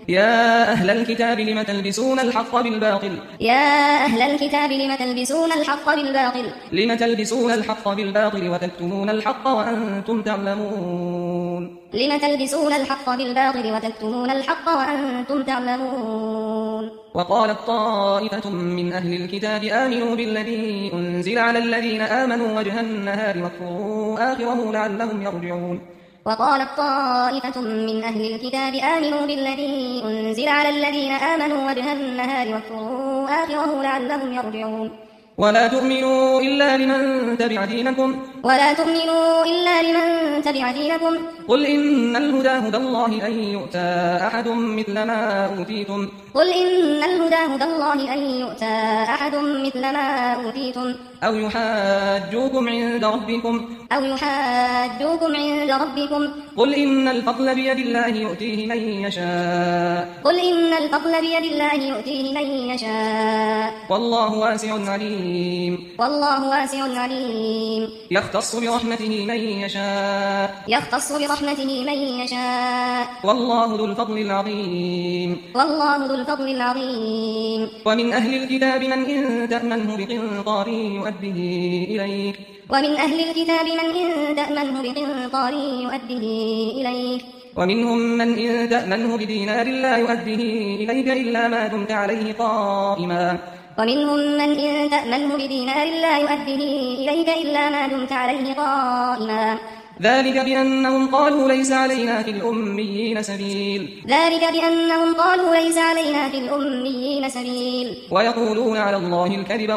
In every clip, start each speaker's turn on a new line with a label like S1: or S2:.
S1: يا أهل الكتاب لم تلبسون الحق بالباطل
S2: يا أهل الكتاب لم تلبسون الحق بالباطل
S1: لم تلبسون الحق بالباطل وتكتمون الحق وأنتم تعلمون
S2: لم تلبسون الحق بالباطل وتكتمون الحق وأنتم تعلمون
S1: وقالت طائفة من أهل الكتاب آمنوا بالذي أنزل على الذين آمنوا وجه النهار واكفروا آخره لعلهم يرجعون
S2: وقالت طائفة من أهل الكتاب آمنوا بالذي أنزل على الذين آمنوا وجه النهار واكفروا آخره لعلهم يرجعون
S1: ولا تؤمنوا إلا لمن تبع دينكم قل إن الهدى هدى الله أن يؤتى أحد مثل ما أوتيتم أو يحاجوكم عند ربكم قل إن الفضل بيد الله يؤتيه من يشاء والله واسع عليم يختص برحمته من يشاء والله ذو الفضل العظيم ومن أهل الكتاب من إن تأمنه بقنطار يؤديه إليك ومنهم من إن تأمنه بدينار لا يؤديه إليك إلا ما دمت عليه قائما ذلك بأنهم قالوا ليس علينا في الأميين سبيل ويقولون على الله الكذب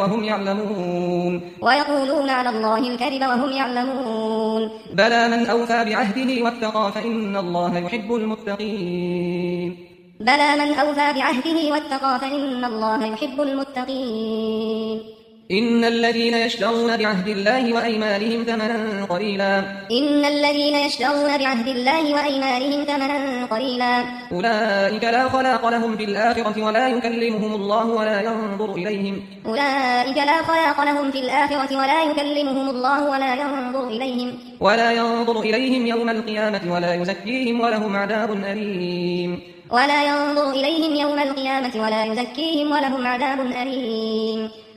S1: وهم يعلمون بلى من أوفى بعهده واتقى فإن الله يحب المتقين إن الذين يشترون بعهد الله وأيمانهم ثمنا قليلا أولئك لا خلاق لهم في الآخرة ولا يكلمهم الله ولا ينظر إليهم يوم القيامة ولا يزكيهم ولهم عذاب أليم